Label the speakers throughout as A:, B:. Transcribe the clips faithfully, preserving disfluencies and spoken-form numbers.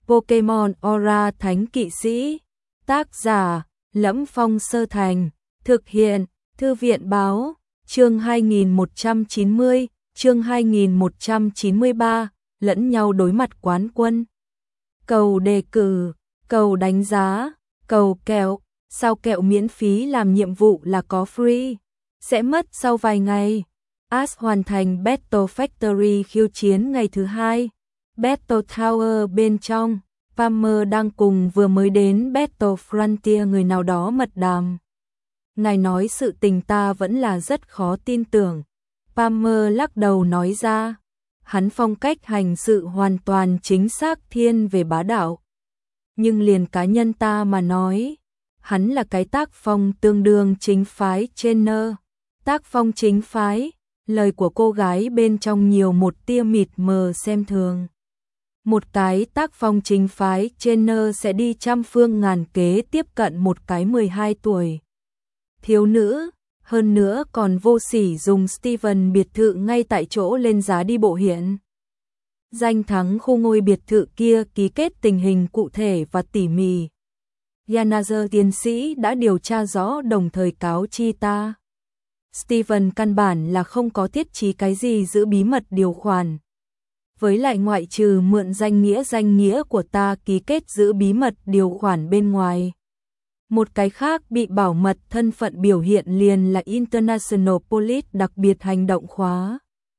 A: Pokemon Aura Thánh Kỵ Sĩ. Tác giả: Lẫm Phong Sơ Thành. Thực hiện: Thư viện báo. Chương hai nghìn một trăm chín mươi, chương hai nghìn một trăm chín mươi ba, lẫn nhau đối mặt quán quân. Cầu đề cử, cầu đánh giá, cầu kẹo, sao kẹo miễn phí làm nhiệm vụ là có free, sẽ mất sau vài ngày. Ash hoàn thành Battle Factory khiêu chiến ngày thứ hai. Battle Tower bên trong, Palmer đang cùng vừa mới đến Battle Frontier người nào đó mật đàm. Ngài nói sự tình ta vẫn là rất khó tin tưởng. Palmer lắc đầu nói ra, hắn phong cách hành sự hoàn toàn chính xác thiên về bá đạo. Nhưng liền cá nhân ta mà nói, hắn là cái tác phong tương đương chính phái trainer. Tác phong chính phái, lời của cô gái bên trong nhiều một tia mịt mờ xem thường. Một cái tác phong chính phái trainer sẽ đi trăm phương ngàn kế tiếp cận một cái mười hai tuổi thiếu nữ, hơn nữa còn vô sỉ dùng Steven biệt thự ngay tại chỗ lên giá đi bộ hiện. Danh thắng khu ngôi biệt thự kia ký kết tình hình cụ thể và tỉ mỉ. Yanazer tiến sĩ đã điều tra rõ đồng thời cáo chi ta. Steven căn bản là không có thiết chí cái gì giữ bí mật điều khoản. Với lại ngoại trừ mượn danh nghĩa danh nghĩa của ta ký kết giữ bí mật điều khoản bên ngoài. Một cái khác bị bảo mật thân phận biểu hiện liền là International Police đặc biệt hành động khóa.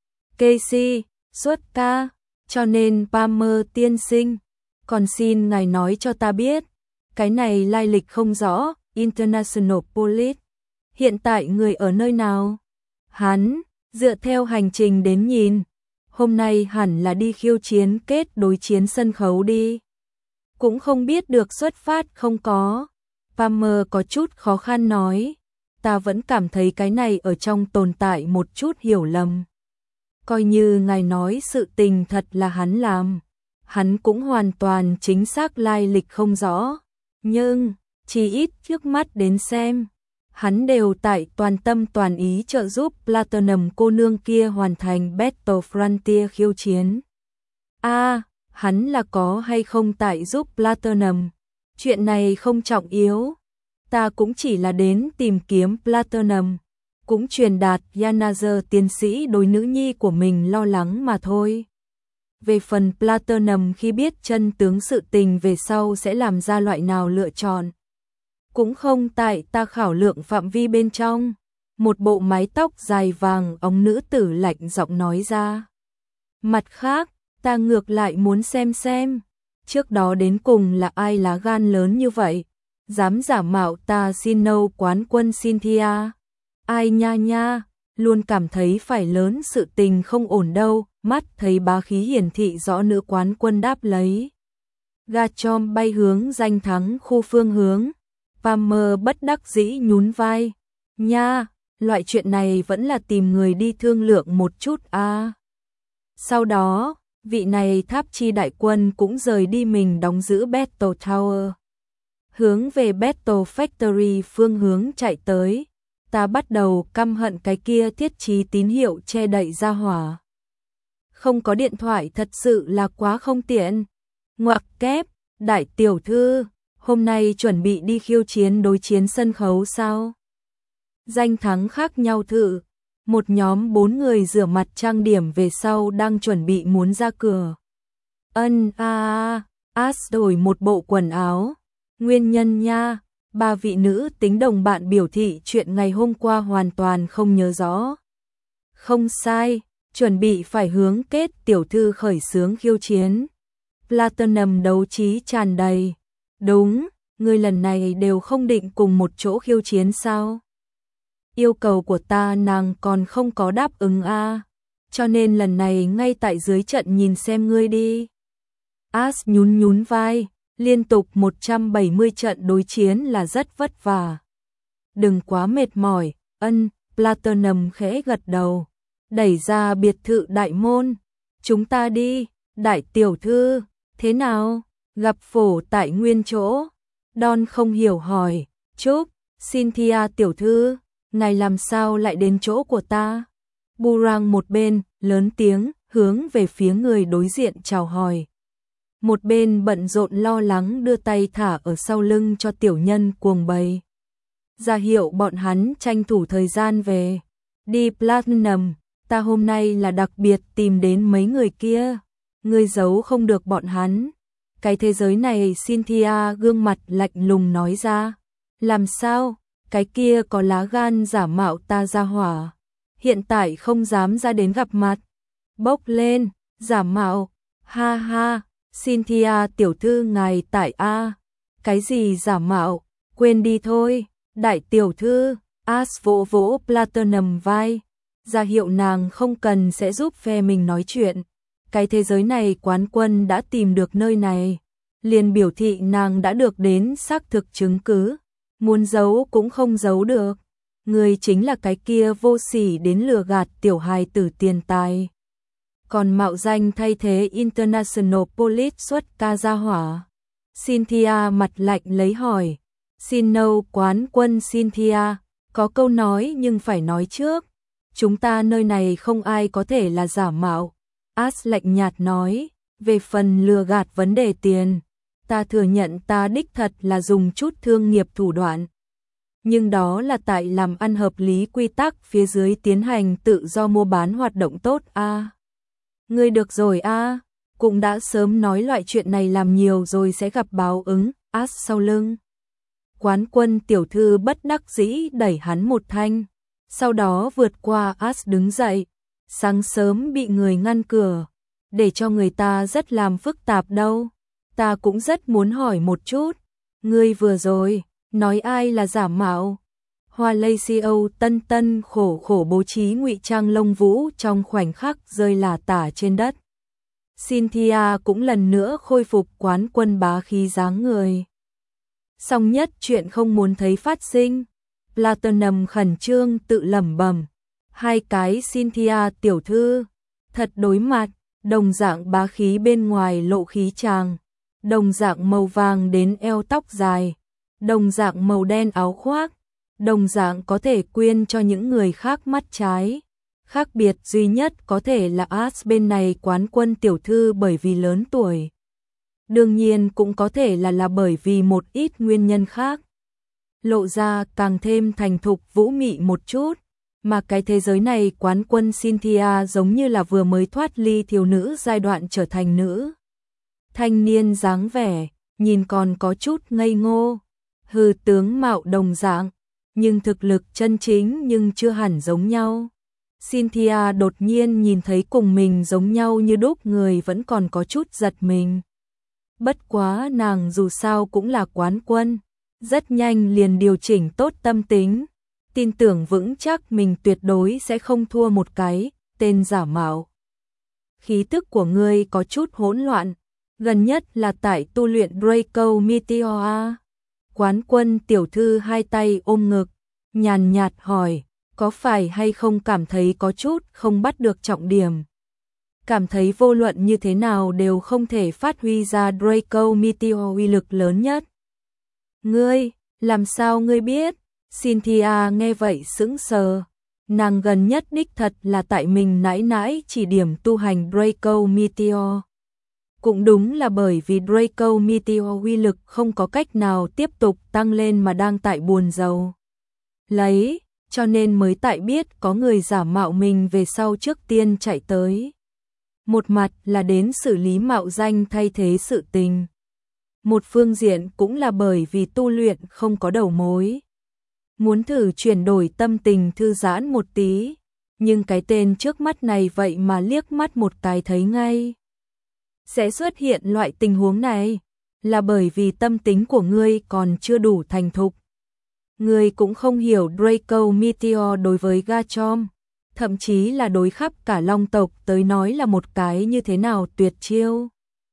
A: Casey, xuất ca, cho nên Palmer tiên sinh, còn xin ngài nói cho ta biết, cái này lai lịch không rõ, International Police, hiện tại người ở nơi nào? Hắn, dựa theo hành trình đến nhìn, hôm nay hẳn là đi khiêu chiến kết đối chiến sân khấu đi. Cũng không biết được xuất phát không có. Palmer có chút khó khăn nói, ta vẫn cảm thấy cái này ở trong tồn tại một chút hiểu lầm. Coi như ngài nói sự tình thật là hắn làm, hắn cũng hoàn toàn chính xác lai lịch không rõ, nhưng chỉ ít trước mắt đến xem, hắn đều tại toàn tâm toàn ý trợ giúp Platinum cô nương kia hoàn thành Battle Frontier khiêu chiến. A, à, hắn là có hay không tại giúp Platinum? Chuyện này không trọng yếu, ta cũng chỉ là đến tìm kiếm Platinum, cũng truyền đạt Yanazer tiến sĩ đối nữ nhi của mình lo lắng mà thôi. Về phần Platinum khi biết chân tướng sự tình về sau sẽ làm ra loại nào lựa chọn, cũng không tại ta khảo lượng phạm vi bên trong. Một bộ mái tóc dài vàng ống nữ tử lạnh giọng nói ra. Mặt khác, ta ngược lại muốn xem xem, trước đó đến cùng là ai lá gan lớn như vậy, dám giả mạo ta xin nâu quán quân Cynthia. Ai nha nha, luôn cảm thấy phải lớn sự tình không ổn đâu, mắt thấy bá khí hiển thị rõ nữ quán quân đáp lấy. Gachom bay hướng danh thắng khu phương hướng, Palmer bất đắc dĩ nhún vai. Nha, loại chuyện này vẫn là tìm người đi thương lượng một chút a. À. Sau đó, vị này tháp chi đại quân cũng rời đi mình đóng giữ Battle Tower. Hướng về Battle Factory phương hướng chạy tới, ta bắt đầu căm hận cái kia thiết trí tín hiệu che đậy ra hỏa. Không có điện thoại thật sự là quá không tiện. Ngoặc kép, đại tiểu thư, hôm nay chuẩn bị đi khiêu chiến đối chiến sân khấu sao? Danh thắng khác nhau thử. Một nhóm bốn người rửa mặt trang điểm về sau đang chuẩn bị muốn ra cửa. Ân a a, Ash đổi một bộ quần áo. Nguyên nhân nha, ba vị nữ tính đồng bạn biểu thị chuyện ngày hôm qua hoàn toàn không nhớ rõ. Không sai, chuẩn bị phải hướng kết tiểu thư khởi xướng khiêu chiến. Platinum đấu trí tràn đầy. Đúng, người lần này đều không định cùng một chỗ khiêu chiến sao? Yêu cầu của ta nàng còn không có đáp ứng a, à, cho nên lần này ngay tại dưới trận nhìn xem ngươi đi. Ash nhún nhún vai, liên tục một trăm bảy mươi trận đối chiến là rất vất vả. Đừng quá mệt mỏi, ân, Platinum khẽ gật đầu, đẩy ra biệt thự đại môn. Chúng ta đi, đại tiểu thư, thế nào? Gặp phổ tại nguyên chỗ. Don không hiểu hỏi, chúc, Cynthia tiểu thư, ngài làm sao lại đến chỗ của ta? Burang một bên, lớn tiếng, hướng về phía người đối diện chào hỏi. một bên bận rộn lo lắng đưa tay thả ở sau lưng cho tiểu nhân cuồng bày. Ra hiệu bọn hắn tranh thủ thời gian về. Đi Platinum, ta hôm nay là đặc biệt tìm đến mấy người kia. Ngươi giấu không được bọn hắn. Cái thế giới này Cynthia gương mặt lạnh lùng nói ra. Làm sao? Cái kia có lá gan giả mạo ta ra hỏa. Hiện tại không dám ra đến gặp mặt. Bốc lên, giả mạo. Ha ha, Cynthia tiểu thư ngài tại A. Cái gì giả mạo? Quên đi thôi. Đại tiểu thư, Ash vỗ vỗ Platinum vai. Ra hiệu nàng không cần sẽ giúp phe mình nói chuyện. Cái thế giới này quán quân đã tìm được nơi này. Liền biểu thị nàng đã được đến xác thực chứng cứ. Muốn giấu cũng không giấu được. Người chính là cái kia vô sỉ đến lừa gạt tiểu hài tử tiền tài. Còn mạo danh thay thế International Police xuất ca ra hỏa. Cynthia mặt lạnh lấy hỏi. Xin nâu quán quân Cynthia, có câu nói nhưng phải nói trước. Chúng ta nơi này không ai có thể là giả mạo. Ash lạnh nhạt nói, về phần lừa gạt vấn đề tiền. Ta thừa nhận ta đích thật là dùng chút thương nghiệp thủ đoạn. Nhưng đó là tại làm ăn hợp lý quy tắc phía dưới tiến hành tự do mua bán hoạt động tốt a. À. Ngươi được rồi a, à. Cũng đã sớm nói loại chuyện này làm nhiều rồi sẽ gặp báo ứng. Ash sau lưng. Quán quân tiểu thư bất đắc dĩ đẩy hắn một thanh. Sau đó vượt qua Ash đứng dậy. Sáng sớm bị người ngăn cửa. Để cho người ta rất làm phức tạp đâu. Ta cũng rất muốn hỏi một chút. Ngươi vừa rồi, nói ai là giả mạo? Hoa Lây xê e ô tân tân khổ khổ bố trí ngụy trang lông vũ trong khoảnh khắc rơi lả tả trên đất. Cynthia cũng lần nữa khôi phục quán quân bá khí dáng người. Song nhất chuyện không muốn thấy phát sinh. Platinum khẩn trương tự lẩm bẩm. Hai cái Cynthia tiểu thư, thật đối mặt, đồng dạng bá khí bên ngoài lộ khí chàng, đồng dạng màu vàng đến eo tóc dài, đồng dạng màu đen áo khoác, đồng dạng có thể quyên cho những người khác mắt trái. Khác biệt duy nhất có thể là Ash bên này quán quân tiểu thư bởi vì lớn tuổi. Đương nhiên cũng có thể là là bởi vì một ít nguyên nhân khác. Lộ ra càng thêm thành thục vũ mị một chút. Mà cái thế giới này quán quân Cynthia giống như là vừa mới thoát ly thiếu nữ giai đoạn trở thành nữ. Thanh niên dáng vẻ, nhìn còn có chút ngây ngô. Hư tướng mạo đồng dạng, nhưng thực lực chân chính nhưng chưa hẳn giống nhau. Cynthia đột nhiên nhìn thấy cùng mình giống nhau như đúc người vẫn còn có chút giật mình. Bất quá nàng dù sao cũng là quán quân, rất nhanh liền điều chỉnh tốt tâm tính, tin tưởng vững chắc mình tuyệt đối sẽ không thua một cái tên giả mạo. Khí tức của ngươi có chút hỗn loạn, gần nhất là tại tu luyện Draco Meteor. Quán quân tiểu thư hai tay ôm ngực, nhàn nhạt hỏi, có phải hay không cảm thấy có chút không bắt được trọng điểm? Cảm thấy vô luận như thế nào đều không thể phát huy ra Draco Meteor uy lực lớn nhất. Ngươi, làm sao ngươi biết? Cynthia nghe vậy sững sờ. Nàng gần nhất đích thật là tại mình nãi nãi chỉ điểm tu hành Draco Meteor. Cũng đúng là bởi vì Draco Meteor uy lực không có cách nào tiếp tục tăng lên mà đang tại buồn rầu. Lấy, cho nên mới tại biết có người giả mạo mình về sau trước tiên chạy tới. Một mặt là đến xử lý mạo danh thay thế sự tình. Một phương diện cũng là bởi vì tu luyện không có đầu mối. Muốn thử chuyển đổi tâm tình thư giãn một tí, nhưng cái tên trước mắt này vậy mà liếc mắt một cái thấy ngay. Sẽ xuất hiện loại tình huống này, là bởi vì tâm tính của ngươi còn chưa đủ thành thục. Ngươi cũng không hiểu Draco Meteor đối với Garchomp, thậm chí là đối khắp cả Long tộc tới nói là một cái như thế nào tuyệt chiêu.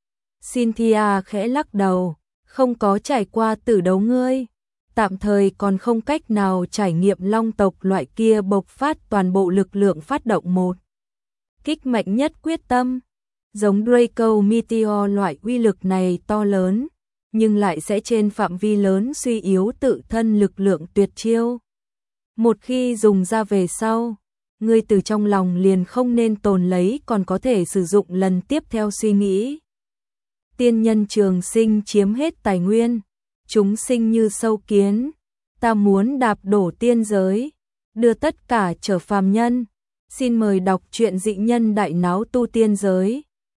A: Cynthia khẽ lắc đầu, không có trải qua tử đấu ngươi, tạm thời còn không cách nào trải nghiệm Long tộc loại kia bộc phát toàn bộ lực lượng phát động một kích mạnh nhất quyết tâm. Giống Draco Meteor loại uy lực này to lớn, nhưng lại sẽ trên phạm vi lớn suy yếu tự thân lực lượng tuyệt chiêu. Một khi dùng ra về sau, ngươi từ trong lòng liền không nên tồn lấy còn có thể sử dụng lần tiếp theo suy nghĩ. tiên nhân trường sinh chiếm hết tài nguyên, chúng sinh như sâu kiến, ta muốn đạp đổ tiên giới, đưa tất cả trở phàm nhân. Xin mời đọc truyện Dị Nhân Đại Náo Tu Tiên Giới.